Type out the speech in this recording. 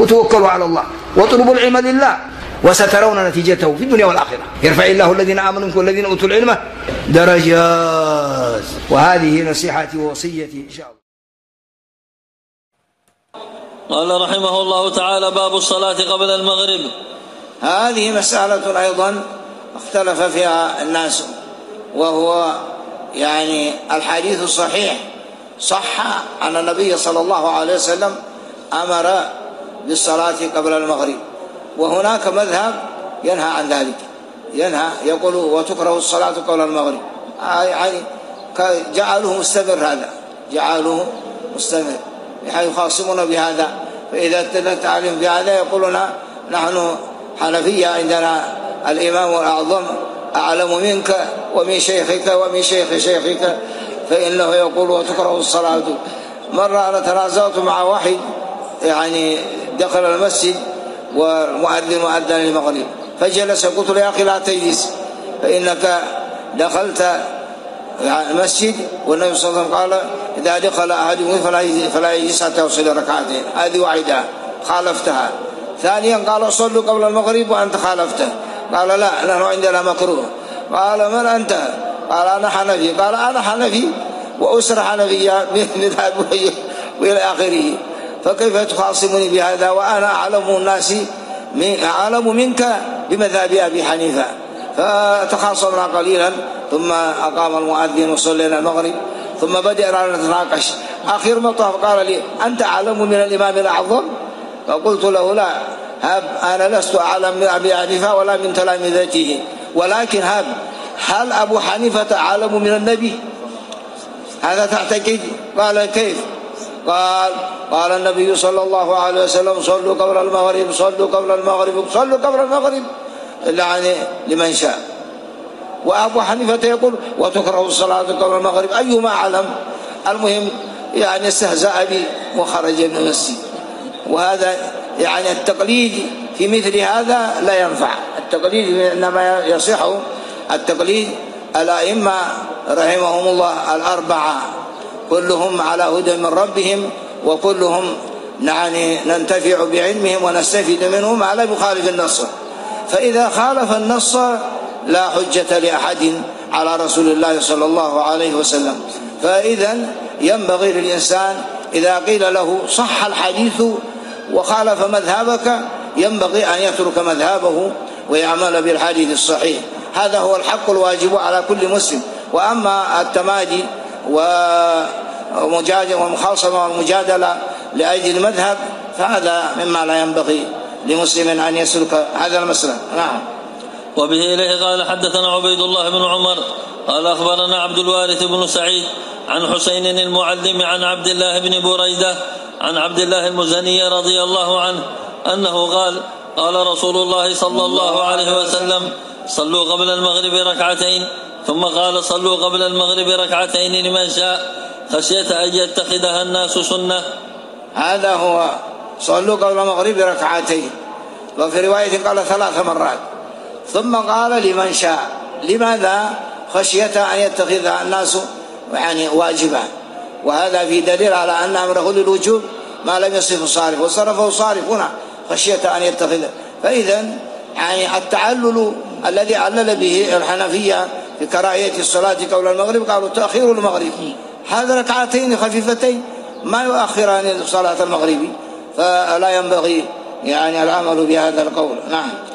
وتوكلوا على الله واطلبوا العلم لله وسترون نتيجته في الدنيا والآخرة. يرفع الله الذين آمنوا منكم والذين أوتوا العلم درجات. وهذه نصيحتي ووصيتي إن شاء الله. قال رحمه الله تعالى: باب الصلاة قبل المغرب. هذه مسألة أيضا اختلف فيها الناس، وهو يعني الحديث الصحيح صح أن النبي صلى الله عليه وسلم أمر بالصلاة قبل المغرب، وهناك مذهب ينهى عن ذلك، يقول وتكره الصلاة قبل المغرب، يعني جعلوه مستمر، هذا جعلوه مستمر يخاصمون بهذا. فإذا اتلت عليهم بهذا يقولون نحن حنفية، عندنا الإمام الأعظم أعلم منك ومن شيخك ومن شيخ شيخك، فإنه يقول وتكره الصلاة. مرة أنا تنازلت مع واحد يعني دخل المسجد ومؤذن المغرب، فجلس، قلت له يا أخي لا تجلس، فإنك دخلت المسجد والنبي صلى الله عليه وسلم قال إذا دخل أحدكم فلا يجلس حتى يصلي ركعتين. هذه واحدة خالفتها. ثانيا قال صلوا قبل المغرب وأنت خالفته، قال لا نحن عندنا مكروه. قال من أنت؟ قال أنا حنفي. قال أنا حنفي وأسر حنفية مذهب وإلى آخره، فكيف تخاصمني بهذا وأنا أعلم الناس أعلم منك بمذهب أبي حنيفة؟ فتخاصمنا قليلا، ثم أقام المؤذن وصلينا المغرب، ثم بدأنا نتناقش. آخر مطاف قال لي أنت أعلم من الإمام الأعظم؟ فقلت له لا، أنا لست أعلم من أبي حنيفة ولا من تلامذته، ولكن هل أبو حنيفة أعلم من النبي؟ هذا تعتقد؟ قال كيف؟ قال النبي صلى الله عليه وسلم صلوا قبل المغرب، صلوا قبل المغرب، صلوا قبل المغرب، يعني لمن شاء. وأبو حنيفة يقول وتكره الصلاة قبل المغرب، أيما أعلم. المهم يعني استهزأ بي وخرج من المسجد. وهذا يعني التقليد في مثل هذا لا ينفع. التقليد إنما يصح التقليد الأئمة رحمهم الله الأربعة، كلهم على هدى من ربهم، وكلهم يعني ننتفع بعلمهم ونستفيد منهم على مخالف النص. فإذا خالف النص لا حجة لأحد على رسول الله صلى الله عليه وسلم. فإذا ينبغي للإنسان إذا قيل له صح الحديث وخالف مذهبك ينبغي أن يترك مذهبه ويعمل بالحديث الصحيح. هذا هو الحق الواجب على كل مسلم. وأما التمادي والمخاصمة والمجادلة لأجل المذهب فهذا مما لا ينبغي لمسلم أن يسلك هذا المسلك. نعم. وبه إليه قال حدثنا عبيد الله بن عمر قال أخبرنا عبد الوارث بن سعيد عن حسين المعلم عن عبد الله بن بريدة عن عبد الله المزني رضي الله عنه أنه قال رسول الله صلى الله عليه وسلم صلوا قبل المغرب ركعتين، ثم قال صلوا قبل المغرب ركعتين لمن شاء خشية أن يتخذها الناس سنة. هذا هو صلوا قبل المغرب ركعتين، وفي رواية قال 3 مرات، ثم قال لمن شاء. لماذا؟ خشية أن يتخذها الناس يعني واجبا. وهذا في دليل على أن أمره للوجوب ما لم يصف صارف، وصرفه صارف هنا خشية أن يتخذها. فإذا يعني التعلل الذي علل به الحنفية في كراهية الصلاة قبل المغرب قالوا تأخير المغرب، هذا ركعتين خفيفتين ما يؤخران صلاة المغرب، فلا ينبغي يعني العمل بهذا القول. نعم.